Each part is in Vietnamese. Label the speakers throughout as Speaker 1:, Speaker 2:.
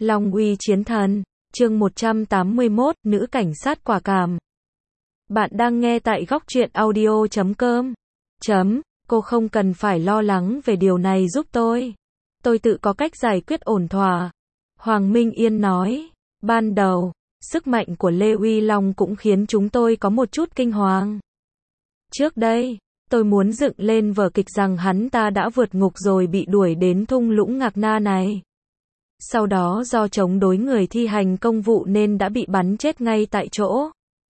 Speaker 1: Long uy chiến thần, chương 181, nữ cảnh sát quả cảm. Bạn đang nghe tại góc truyện audio.com. Cô không cần phải lo lắng về điều này giúp tôi. Tôi tự có cách giải quyết ổn thỏa. Hoàng Minh Yên nói. Ban đầu, sức mạnh của Lê Uy Long cũng khiến chúng tôi có một chút kinh hoàng. Trước đây, tôi muốn dựng lên vở kịch rằng hắn ta đã vượt ngục rồi bị đuổi đến thung lũng Ngạc Na này. Sau đó do chống đối người thi hành công vụ nên đã bị bắn chết ngay tại chỗ.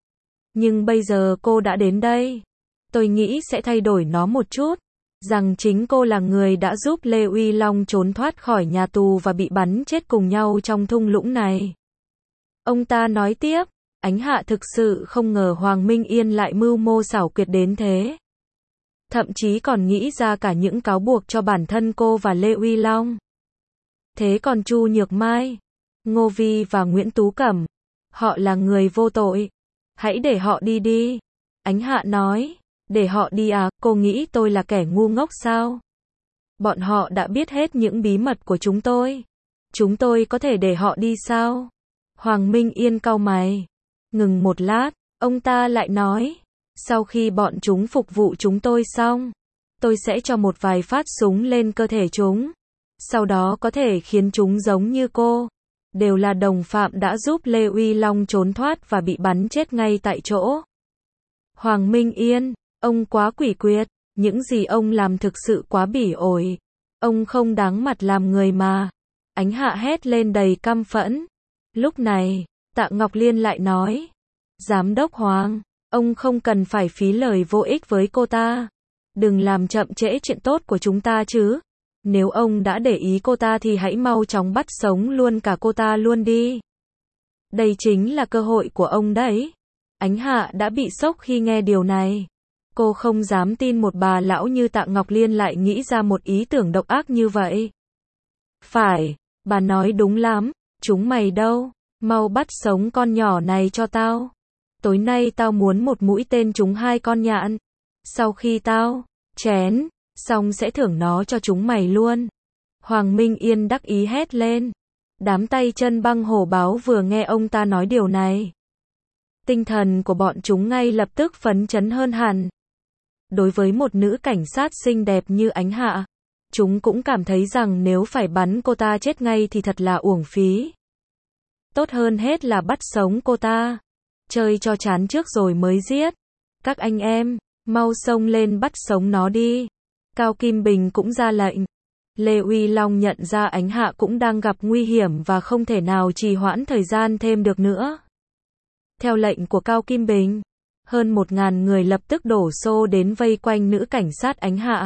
Speaker 1: Nhưng bây giờ cô đã đến đây. Tôi nghĩ sẽ thay đổi nó một chút. Rằng chính cô là người đã giúp Lê Uy Long trốn thoát khỏi nhà tù và bị bắn chết cùng nhau trong thung lũng này. Ông ta nói tiếp, Ánh Hạ thực sự không ngờ Hoàng Minh Yên lại mưu mô xảo quyệt đến thế. Thậm chí còn nghĩ ra cả những cáo buộc cho bản thân cô và Lê Uy Long. Thế còn Chu Nhược Mai, Ngô Vi và Nguyễn Tú Cẩm, họ là người vô tội. Hãy để họ đi đi. Ánh Hạ nói, để họ đi à, cô nghĩ tôi là kẻ ngu ngốc sao? Bọn họ đã biết hết những bí mật của chúng tôi. Chúng tôi có thể để họ đi sao? Hoàng Minh Yên cau mày. Ngừng một lát, ông ta lại nói, sau khi bọn chúng phục vụ chúng tôi xong, tôi sẽ cho một vài phát súng lên cơ thể chúng. Sau đó có thể khiến chúng giống như cô. Đều là đồng phạm đã giúp Lê Uy Long trốn thoát và bị bắn chết ngay tại chỗ. Hoàng Minh Yên, ông quá quỷ quyệt. Những gì ông làm thực sự quá bỉ ổi. Ông không đáng mặt làm người mà. Ánh Hạ hét lên đầy căm phẫn. Lúc này, Tạ Ngọc Liên lại nói. Giám đốc Hoàng, ông không cần phải phí lời vô ích với cô ta. Đừng làm chậm trễ chuyện tốt của chúng ta chứ. Nếu ông đã để ý cô ta thì hãy mau chóng bắt sống luôn cả cô ta luôn đi. Đây chính là cơ hội của ông đấy. Ánh Hạ đã bị sốc khi nghe điều này. Cô không dám tin một bà lão như Tạ Ngọc Liên lại nghĩ ra một ý tưởng độc ác như vậy. Phải, bà nói đúng lắm. Chúng mày đâu? Mau bắt sống con nhỏ này cho tao. Tối nay tao muốn một mũi tên trúng 2 con nhạn. Sau khi tao chén xong sẽ thưởng nó cho chúng mày luôn. Hoàng Minh Yên đắc ý hét lên. Đám tay chân băng hổ báo vừa nghe ông ta nói điều này. Tinh thần của bọn chúng ngay lập tức phấn chấn hơn hẳn. Đối với một nữ cảnh sát xinh đẹp như Ánh Hạ, chúng cũng cảm thấy rằng nếu phải bắn cô ta chết ngay thì thật là uổng phí. Tốt hơn hết là bắt sống cô ta. Chơi cho chán trước rồi mới giết. Các anh em, mau xông lên bắt sống nó đi. Cao Kim Bình cũng ra lệnh. Lê Uy Long nhận ra Ánh Hạ cũng đang gặp nguy hiểm và không thể nào trì hoãn thời gian thêm được nữa. Theo lệnh của Cao Kim Bình, hơn 1000 người lập tức đổ xô đến vây quanh nữ cảnh sát Ánh Hạ.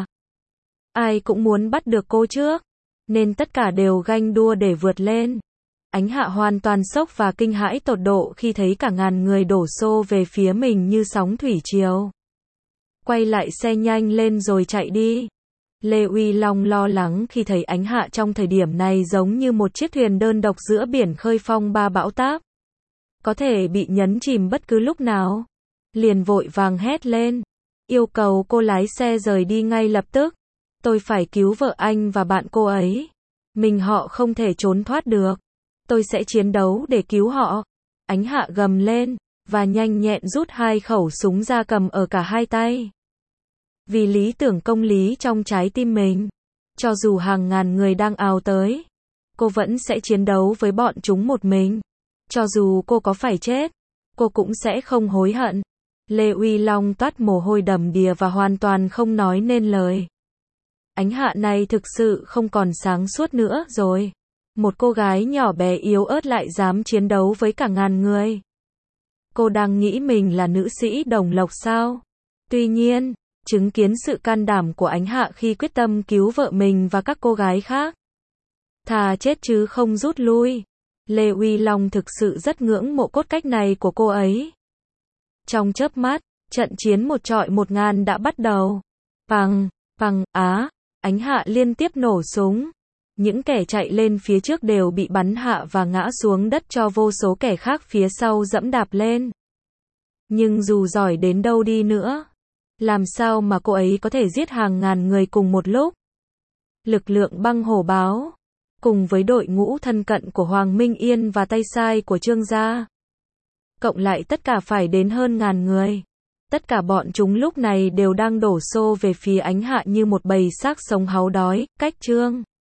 Speaker 1: Ai cũng muốn bắt được cô trước, nên tất cả đều ganh đua để vượt lên. Ánh Hạ hoàn toàn sốc và kinh hãi tột độ khi thấy cả ngàn người đổ xô về phía mình như sóng thủy triều. Quay lại xe nhanh lên rồi chạy đi. Lê Uy Long lo lắng khi thấy Ánh Hạ trong thời điểm này giống như một chiếc thuyền đơn độc giữa biển khơi phong ba bão táp. Có thể bị nhấn chìm bất cứ lúc nào. Liền vội vàng hét lên. Yêu cầu cô lái xe rời đi ngay lập tức. Tôi phải cứu vợ anh và bạn cô ấy. Mình họ không thể trốn thoát được. Tôi sẽ chiến đấu để cứu họ. Ánh Hạ gầm lên, và nhanh nhẹn rút 2 khẩu súng ra cầm ở cả 2 tay. Vì lý tưởng công lý trong trái tim mình, cho dù hàng ngàn người đang ào tới, cô vẫn sẽ chiến đấu với bọn chúng một mình. Cho dù cô có phải chết, cô cũng sẽ không hối hận. Lê Uy Long toát mồ hôi đầm đìa và hoàn toàn không nói nên lời. Ánh Hạ này thực sự không còn sáng suốt nữa rồi. Một cô gái nhỏ bé yếu ớt lại dám chiến đấu với cả ngàn người. Cô đang nghĩ mình là nữ sĩ đồng lộc sao? Tuy nhiên, chứng kiến sự can đảm của Ánh Hạ khi quyết tâm cứu vợ mình và các cô gái khác. Thà chết chứ không rút lui. Lê Uy Long thực sự rất ngưỡng mộ cốt cách này của cô ấy. Trong chớp mắt, trận chiến 1-1000 đã bắt đầu. Pằng, pằng, á, Ánh Hạ liên tiếp nổ súng. Những kẻ chạy lên phía trước đều bị bắn hạ và ngã xuống đất cho vô số kẻ khác phía sau dẫm đạp lên. Nhưng dù giỏi đến đâu đi nữa, làm sao mà cô ấy có thể giết hàng ngàn người cùng một lúc? Lực lượng băng hổ báo. cùng với đội ngũ thân cận của Hoàng Minh Yên và tay sai của Trương gia. Cộng lại tất cả phải đến hơn 1000 người. Tất cả bọn chúng lúc này đều đang đổ xô về phía Ánh Hạ như một bầy xác sống háu đói, cách Trương